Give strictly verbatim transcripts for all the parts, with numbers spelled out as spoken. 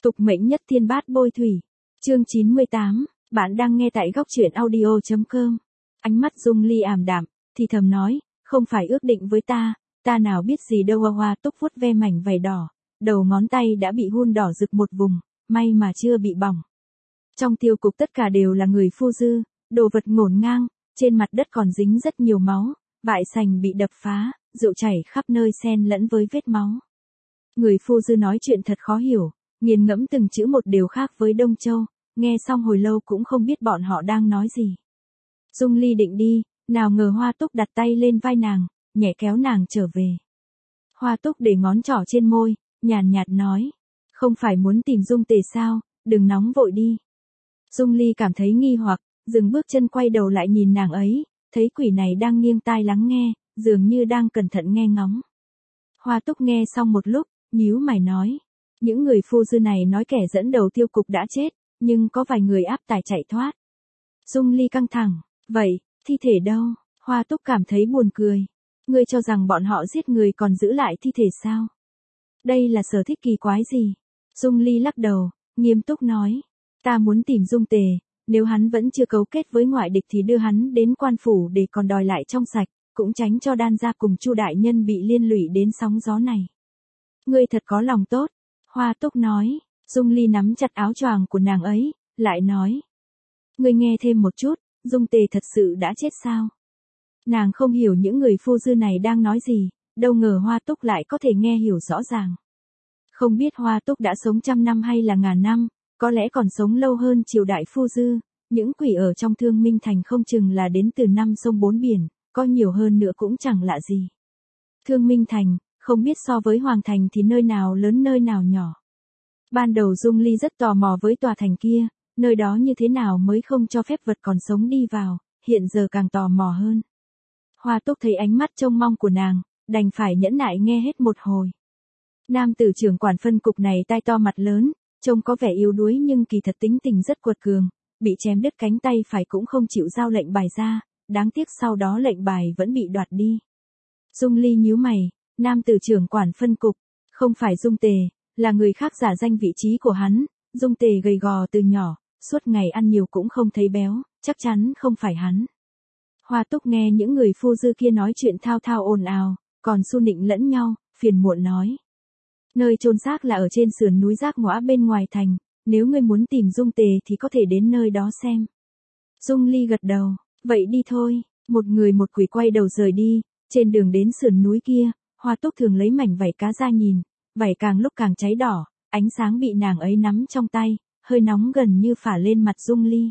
Tục mệnh nhất thiên bát bôi thủy. Chương chín mươi tám, bạn đang nghe tại góc truyện audio chấm com. Ánh mắt Dung Ly ảm đạm, thì thầm nói, không phải ước định với ta, ta nào biết gì đâu. Hoa Hoa Túc vuốt ve mảnh vải đỏ, đầu ngón tay đã bị hun đỏ rực một vùng, may mà chưa bị bỏng. Trong tiêu cục tất cả đều là người phu dư, đồ vật ngổn ngang, trên mặt đất còn dính rất nhiều máu, vại sành bị đập phá, rượu chảy khắp nơi xen lẫn với vết máu. Người phu dư nói chuyện thật khó hiểu, nghiền ngẫm từng chữ một đều khác với Đông Châu, nghe xong hồi lâu cũng không biết bọn họ đang nói gì. Dung Ly định đi, nào ngờ Hoa Túc đặt tay lên vai nàng, nhẹ kéo nàng trở về. Hoa Túc để ngón trỏ trên môi, nhàn nhạt nói, không phải muốn tìm Dung Tề sao, đừng nóng vội đi. Dung Ly cảm thấy nghi hoặc, dừng bước chân quay đầu lại nhìn nàng ấy, thấy quỷ này đang nghiêng tai lắng nghe, dường như đang cẩn thận nghe ngóng. Hoa Túc nghe xong một lúc, nhíu mày nói, những người phu dư này nói kẻ dẫn đầu tiêu cục đã chết, nhưng có vài người áp tải chạy thoát. Dung Ly căng thẳng, vậy, thi thể đâu? Hoa Túc cảm thấy buồn cười. Ngươi cho rằng bọn họ giết người còn giữ lại thi thể sao? Đây là sở thích kỳ quái gì? Dung Ly lắc đầu, nghiêm túc nói, ta muốn tìm Dung Tề, nếu hắn vẫn chưa cấu kết với ngoại địch thì đưa hắn đến quan phủ để còn đòi lại trong sạch, cũng tránh cho Đan gia cùng Chu đại nhân bị liên lụy đến sóng gió này. Ngươi thật có lòng tốt, Hoa Túc nói. Dung Ly nắm chặt áo choàng của nàng ấy, lại nói, ngươi nghe thêm một chút, Dung Tề thật sự đã chết sao? Nàng không hiểu những người phu dư này đang nói gì, đâu ngờ Hoa Túc lại có thể nghe hiểu rõ ràng. Không biết Hoa Túc đã sống trăm năm hay là ngàn năm, có lẽ còn sống lâu hơn triều đại phu dư, những quỷ ở trong Thương Minh Thành không chừng là đến từ năm sông bốn biển, có nhiều hơn nữa cũng chẳng lạ gì. Thương Minh Thành, không biết so với Hoàng Thành thì nơi nào lớn nơi nào nhỏ. Ban đầu Dung Ly rất tò mò với tòa thành kia, nơi đó như thế nào mới không cho phép vật còn sống đi vào, hiện giờ càng tò mò hơn. Hoa Túc thấy ánh mắt trông mong của nàng, đành phải nhẫn nại nghe hết một hồi. Nam tử trưởng quản phân cục này tai to mặt lớn, trông có vẻ yếu đuối nhưng kỳ thật tính tình rất quật cường, bị chém đứt cánh tay phải cũng không chịu giao lệnh bài ra, đáng tiếc sau đó lệnh bài vẫn bị đoạt đi. Dung Ly nhíu mày, nam tử trưởng quản phân cục, không phải Dung Tề, là người khác giả danh vị trí của hắn. Dung Tề gầy gò từ nhỏ, suốt ngày ăn nhiều cũng không thấy béo, chắc chắn không phải hắn. Hoa Túc nghe những người phu dư kia nói chuyện thao thao ồn ào, còn xu nịnh lẫn nhau, phiền muộn nói. Nơi chôn xác là ở trên sườn núi Giác Ngõa bên ngoài thành, nếu ngươi muốn tìm Dung Tề thì có thể đến nơi đó xem. Dung Ly gật đầu, vậy đi thôi, một người một quỷ quay đầu rời đi, trên đường đến sườn núi kia, Hoa Túc thường lấy mảnh vảy cá ra nhìn, vảy càng lúc càng cháy đỏ, ánh sáng bị nàng ấy nắm trong tay, hơi nóng gần như phả lên mặt Dung Ly.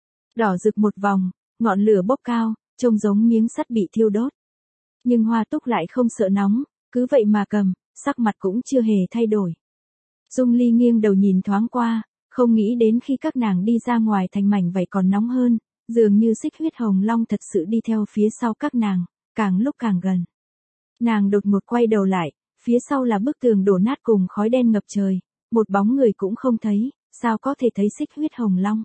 Đỏ rực một vòng, ngọn lửa bốc cao, trông giống miếng sắt bị thiêu đốt. Nhưng Hoa Túc lại không sợ nóng, cứ vậy mà cầm, sắc mặt cũng chưa hề thay đổi. Dung Ly nghiêng đầu nhìn thoáng qua, không nghĩ đến khi các nàng đi ra ngoài thành mảnh vảy còn nóng hơn, dường như xích huyết hồng long thật sự đi theo phía sau các nàng, càng lúc càng gần. Nàng đột ngột quay đầu lại, phía sau là bức tường đổ nát cùng khói đen ngập trời, một bóng người cũng không thấy, sao có thể thấy xích huyết hồng long.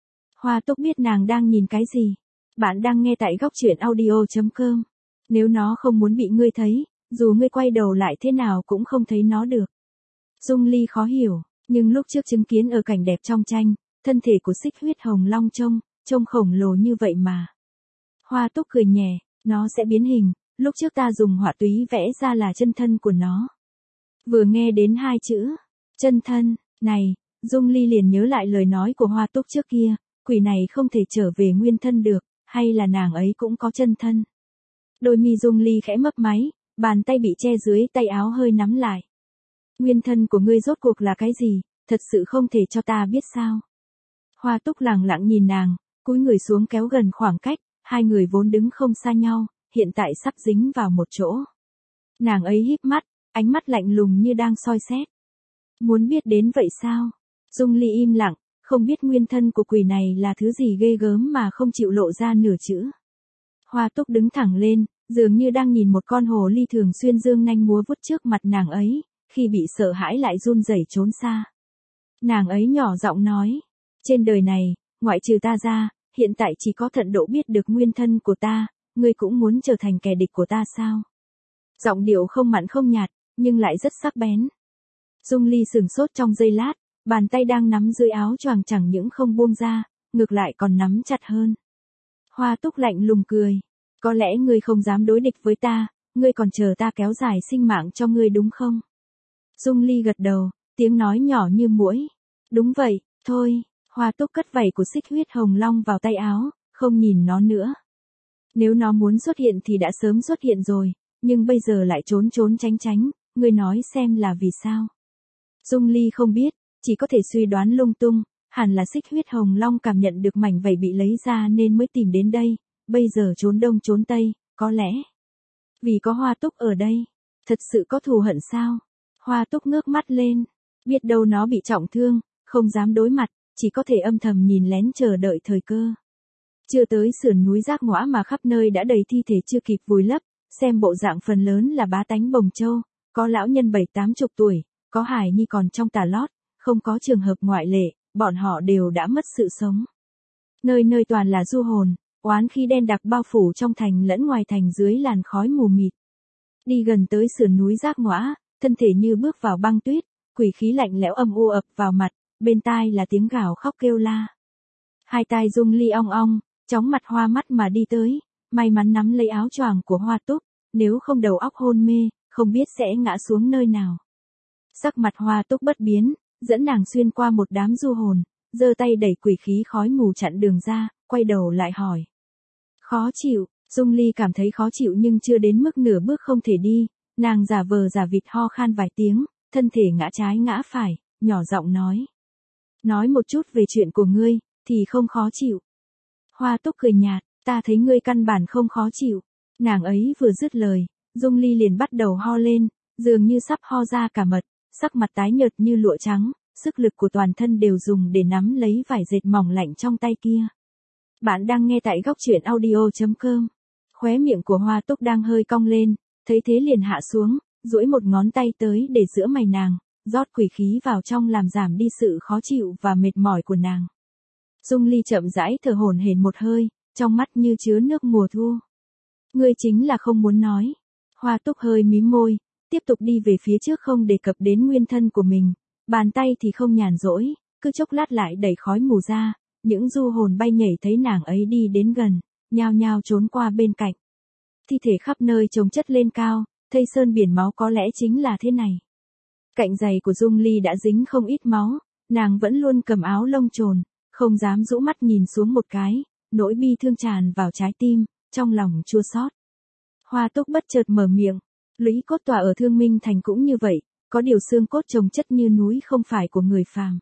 Hoa Túc biết nàng đang nhìn cái gì. Bạn đang nghe tại góc truyện audio chấm com. Nếu nó không muốn bị ngươi thấy, dù ngươi quay đầu lại thế nào cũng không thấy nó được. Dung Ly khó hiểu, nhưng lúc trước chứng kiến ở cảnh đẹp trong tranh, thân thể của xích huyết hồng long trông, trông khổng lồ như vậy mà. Hoa Túc cười nhẹ, nó sẽ biến hình, lúc trước ta dùng họa túy vẽ ra là chân thân của nó. Vừa nghe đến hai chữ, chân thân, này, Dung Ly liền nhớ lại lời nói của Hoa Túc trước kia, quỷ này không thể trở về nguyên thân được, hay là nàng ấy cũng có chân thân. Đôi mi Dung Ly khẽ mấp máy, bàn tay bị che dưới tay áo hơi nắm lại. Nguyên thân của ngươi rốt cuộc là cái gì, thật sự không thể cho ta biết sao. Hoa Túc lẳng lặng nhìn nàng, cúi người xuống kéo gần khoảng cách, hai người vốn đứng không xa nhau, hiện tại sắp dính vào một chỗ. Nàng ấy híp mắt, ánh mắt lạnh lùng như đang soi xét. Muốn biết đến vậy sao? Dung Ly im lặng, không biết nguyên thân của quỷ này là thứ gì ghê gớm mà không chịu lộ ra nửa chữ. Hoa Túc đứng thẳng lên, dường như đang nhìn một con hồ ly thường xuyên dương nanh múa vuốt trước mặt nàng ấy, khi bị sợ hãi lại run rẩy trốn xa. Nàng ấy nhỏ giọng nói, trên đời này, ngoại trừ ta ra, hiện tại chỉ có Thận Độ biết được nguyên thân của ta, ngươi cũng muốn trở thành kẻ địch của ta sao? Giọng điệu không mặn không nhạt, nhưng lại rất sắc bén. Dung Ly sửng sốt trong giây lát, Bàn tay đang nắm dưới áo choàng chẳng những không buông ra, ngược lại còn nắm chặt hơn. Hoa Túc lạnh lùng cười. Có lẽ ngươi không dám đối địch với ta, ngươi còn chờ ta kéo dài sinh mạng cho ngươi đúng không? Dung Ly gật đầu, tiếng nói nhỏ như muỗi. Đúng vậy, thôi. Hoa Túc cất vảy của xích huyết hồng long vào tay áo, không nhìn nó nữa. Nếu nó muốn xuất hiện thì đã sớm xuất hiện rồi, nhưng bây giờ lại trốn trốn tránh tránh, ngươi nói xem là vì sao? Dung Ly không biết, chỉ có thể suy đoán lung tung, hẳn là xích huyết hồng long cảm nhận được mảnh vảy bị lấy ra nên mới tìm đến đây, bây giờ trốn đông trốn tây, có lẽ vì có Hoa Túc ở đây. Thật sự có thù hận sao? Hoa Túc ngước mắt lên, biết đâu nó bị trọng thương, không dám đối mặt, chỉ có thể âm thầm nhìn lén chờ đợi thời cơ. Chưa tới sườn núi Giác Ngõa mà khắp nơi đã đầy thi thể chưa kịp vùi lấp, xem bộ dạng phần lớn là bá tánh Bồng Châu, có lão nhân bảy tám chục tuổi, có hài nhi còn trong tà lót, không có trường hợp ngoại lệ, bọn họ đều đã mất sự sống. Nơi nơi toàn là du hồn, oán khí đen đặc bao phủ trong thành lẫn ngoài thành dưới làn khói mù mịt. Đi gần tới sườn núi Giác Ngõa, thân thể như bước vào băng tuyết, quỷ khí lạnh lẽo âm u ập vào mặt, bên tai là tiếng gào khóc kêu la. Hai tai Dung Ly ong ong, chóng mặt hoa mắt mà đi tới, may mắn nắm lấy áo choàng của Hoa Túc, nếu không đầu óc hôn mê, không biết sẽ ngã xuống nơi nào. Sắc mặt Hoa Túc bất biến, dẫn nàng xuyên qua một đám du hồn, giơ tay đẩy quỷ khí khói mù chặn đường ra, quay đầu lại hỏi. Khó chịu, Dung Ly cảm thấy khó chịu nhưng chưa đến mức nửa bước không thể đi, nàng giả vờ giả vịt ho khan vài tiếng, thân thể ngã trái ngã phải, nhỏ giọng nói. Nói một chút về chuyện của ngươi, thì không khó chịu. Hoa Túc cười nhạt, ta thấy ngươi căn bản không khó chịu. Nàng ấy vừa dứt lời, Dung Ly liền bắt đầu ho lên, dường như sắp ho ra cả mật, sắc mặt tái nhợt như lụa trắng, sức lực của toàn thân đều dùng để nắm lấy vải dệt mỏng lạnh trong tay kia. Bạn đang nghe tại góc truyện audio chấm com. Khóe miệng của Hoa Túc đang hơi cong lên, thấy thế liền hạ xuống, duỗi một ngón tay tới để giữa mày nàng, rót quỷ khí vào trong làm giảm đi sự khó chịu và mệt mỏi của nàng. Dung Ly chậm rãi thở hổn hển một hơi, trong mắt như chứa nước mùa thu. Ngươi chính là không muốn nói. Hoa Túc hơi mím môi, tiếp tục đi về phía trước không đề cập đến nguyên thân của mình, bàn tay thì không nhàn rỗi, cứ chốc lát lại đẩy khói mù ra, những du hồn bay nhảy thấy nàng ấy đi đến gần, nhao nhao trốn qua bên cạnh. Thi thể khắp nơi chồng chất lên cao, thây sơn biển máu có lẽ chính là thế này. Cạnh giày của Dung Ly đã dính không ít máu, nàng vẫn luôn cầm áo lông trồn, không dám rũ mắt nhìn xuống một cái, nỗi bi thương tràn vào trái tim, trong lòng chua xót. Hoa Túc bất chợt mở miệng, lũy cốt tòa ở Thương Minh Thành cũng như vậy, có điều xương cốt chồng chất như núi không phải của người phàm.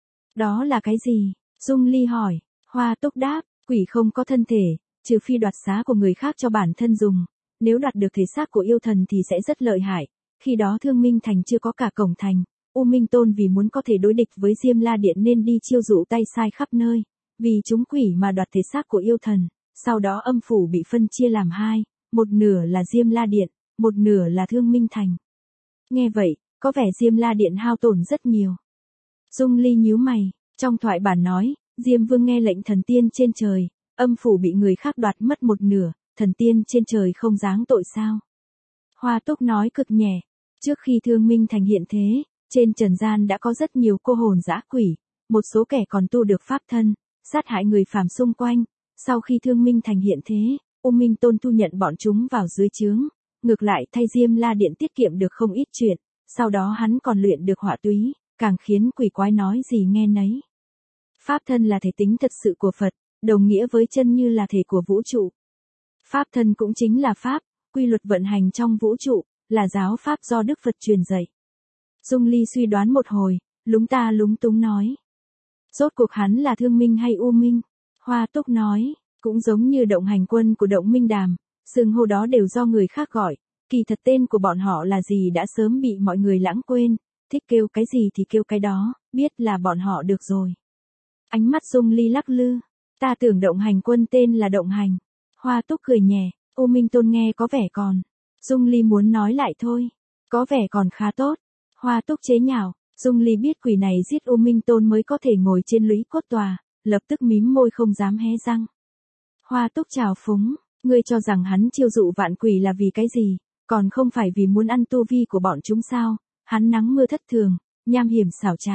Đó là cái gì? Dung Ly hỏi. Hoa Túc đáp, quỷ không có thân thể, trừ phi đoạt xá của người khác cho bản thân dùng, nếu đoạt được thể xác của yêu thần thì sẽ rất lợi hại. Khi đó Thương Minh Thành chưa có cả cổng thành, U Minh Tôn vì muốn có thể đối địch với Diêm La Điện nên đi chiêu dụ tay sai khắp nơi, vì chúng quỷ mà đoạt thể xác của yêu thần, sau đó âm phủ bị phân chia làm hai, một nửa là Diêm La Điện, một nửa là Thương Minh Thành. Nghe vậy, có vẻ Diêm La Điện hao tổn rất nhiều. Dung Ly nhíu mày, trong thoại bản nói, Diêm Vương nghe lệnh thần tiên trên trời, âm phủ bị người khác đoạt mất một nửa, thần tiên trên trời không giáng tội sao? Hoa Túc nói cực nhẹ, trước khi Thương Minh Thành hiện thế, trên trần gian đã có rất nhiều cô hồn dã quỷ, một số kẻ còn tu được pháp thân, sát hại người phàm xung quanh, sau khi Thương Minh Thành hiện thế, U Minh Tôn thu nhận bọn chúng vào dưới trướng, ngược lại thay Diêm La Điện tiết kiệm được không ít chuyện, sau đó hắn còn luyện được hỏa túy, càng khiến quỷ quái nói gì nghe nấy. Pháp thân là thể tính thật sự của Phật, đồng nghĩa với chân như là thể của vũ trụ. Pháp thân cũng chính là pháp, quy luật vận hành trong vũ trụ, là giáo pháp do Đức Phật truyền dạy. Dung Ly suy đoán một hồi, lúng ta lúng túng nói. Rốt cuộc hắn là Thương Minh hay U Minh? Hoa Túc nói, cũng giống như động hành quân của Động Minh Đàm, xưng hô đó đều do người khác gọi, kỳ thật tên của bọn họ là gì đã sớm bị mọi người lãng quên, thích kêu cái gì thì kêu cái đó, biết là bọn họ được rồi. Ánh mắt Dung Ly lắc lư, ta tưởng động hành quân tên là Động Hành. Hoa Túc cười nhẹ, U Minh Tôn nghe có vẻ còn. Dung Ly muốn nói lại thôi, có vẻ còn khá tốt. Hoa Túc chế nhạo, Dung Ly biết quỷ này giết U Minh Tôn mới có thể ngồi trên lũy cốt tòa, lập tức mím môi không dám hé răng. Hoa Túc chào phúng, ngươi cho rằng hắn chiêu dụ vạn quỷ là vì cái gì, còn không phải vì muốn ăn tu vi của bọn chúng sao? Hắn nắng mưa thất thường, nham hiểm xảo trá,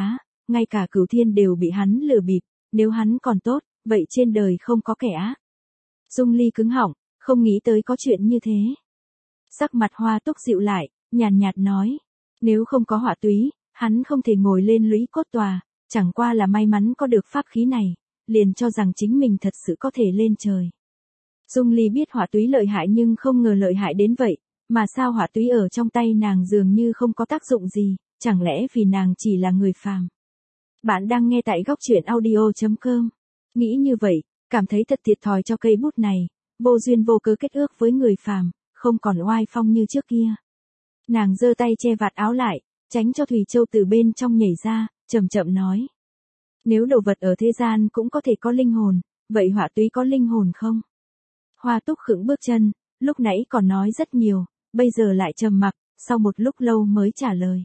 ngay cả cửu thiên đều bị hắn lừa bịp, nếu hắn còn tốt, vậy trên đời không có kẻ ác. Dung Ly cứng họng, không nghĩ tới có chuyện như thế. Sắc mặt Hoa Túc dịu lại, nhàn nhạt nói, nếu không có hỏa túy, hắn không thể ngồi lên lũy cốt tòa, chẳng qua là may mắn có được pháp khí này, liền cho rằng chính mình thật sự có thể lên trời. Dung Ly biết hỏa túy lợi hại nhưng không ngờ lợi hại đến vậy, mà sao hỏa túy ở trong tay nàng dường như không có tác dụng gì, chẳng lẽ vì nàng chỉ là người phàm. Bạn đang nghe tại góc truyện audio chấm com. Nghĩ như vậy, cảm thấy thật thiệt thòi cho cây bút này, vô duyên vô cớ kết ước với người phàm, không còn oai phong như trước kia. Nàng giơ tay che vạt áo lại, tránh cho Thủy Châu từ bên trong nhảy ra, chậm chậm nói. Nếu đồ vật ở thế gian cũng có thể có linh hồn, vậy hỏa túy có linh hồn không? Hoa Túc khựng bước chân, lúc nãy còn nói rất nhiều, bây giờ lại trầm mặc, sau một lúc lâu mới trả lời.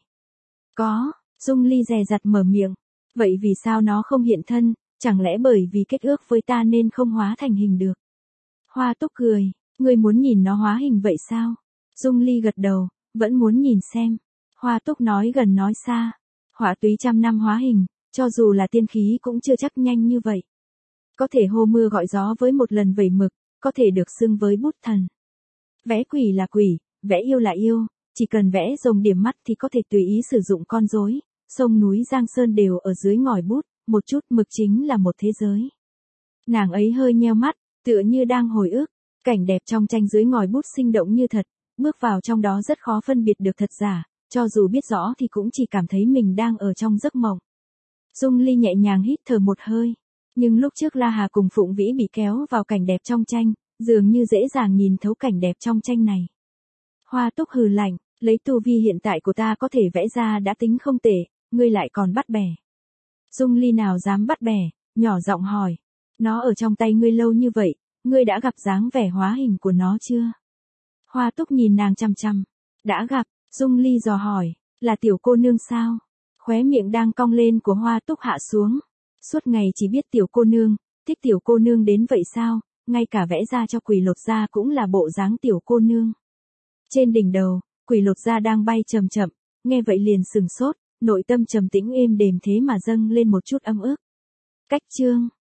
Có, Dung Ly dè dặt mở miệng, vậy vì sao nó không hiện thân, chẳng lẽ bởi vì kết ước với ta nên không hóa thành hình được? Hoa Túc cười, ngươi muốn nhìn nó hóa hình vậy sao? Dung Ly gật đầu, vẫn muốn nhìn xem. Hoa Túc nói gần nói xa, hỏa túy trăm năm hóa hình, cho dù là tiên khí cũng chưa chắc nhanh như vậy. Có thể hô mưa gọi gió với một lần vẩy mực, có thể được xưng với bút thần. Vẽ quỷ là quỷ, vẽ yêu là yêu, chỉ cần vẽ rồng điểm mắt thì có thể tùy ý sử dụng con rối, sông núi Giang Sơn đều ở dưới ngòi bút, một chút mực chính là một thế giới. Nàng ấy hơi nheo mắt, tựa như đang hồi ức, cảnh đẹp trong tranh dưới ngòi bút sinh động như thật, bước vào trong đó rất khó phân biệt được thật giả, cho dù biết rõ thì cũng chỉ cảm thấy mình đang ở trong giấc mộng. Dung Ly nhẹ nhàng hít thở một hơi, nhưng lúc trước La Hà cùng Phụng Vĩ bị kéo vào cảnh đẹp trong tranh, dường như dễ dàng nhìn thấu cảnh đẹp trong tranh này. Hoa Túc hừ lạnh, lấy tu vi hiện tại của ta có thể vẽ ra đã tính không tệ, ngươi lại còn bắt bẻ. Dung Ly nào dám bắt bẻ, nhỏ giọng hỏi, nó ở trong tay ngươi lâu như vậy, ngươi đã gặp dáng vẻ hóa hình của nó chưa? Hoa Túc nhìn nàng chằm chằm, đã gặp. Dung Ly dò hỏi, là tiểu cô nương sao? Khóe miệng đang cong lên của Hoa Túc hạ xuống. Suốt ngày chỉ biết tiểu cô nương, thích tiểu cô nương đến vậy sao? Ngay cả vẽ ra cho Quỷ Lột Da cũng là bộ dáng tiểu cô nương. Trên đỉnh đầu, Quỷ Lột Da đang bay chậm chậm, nghe vậy liền sừng sốt, nội tâm trầm tĩnh êm đềm thế mà dâng lên một chút âm ức. Cách chương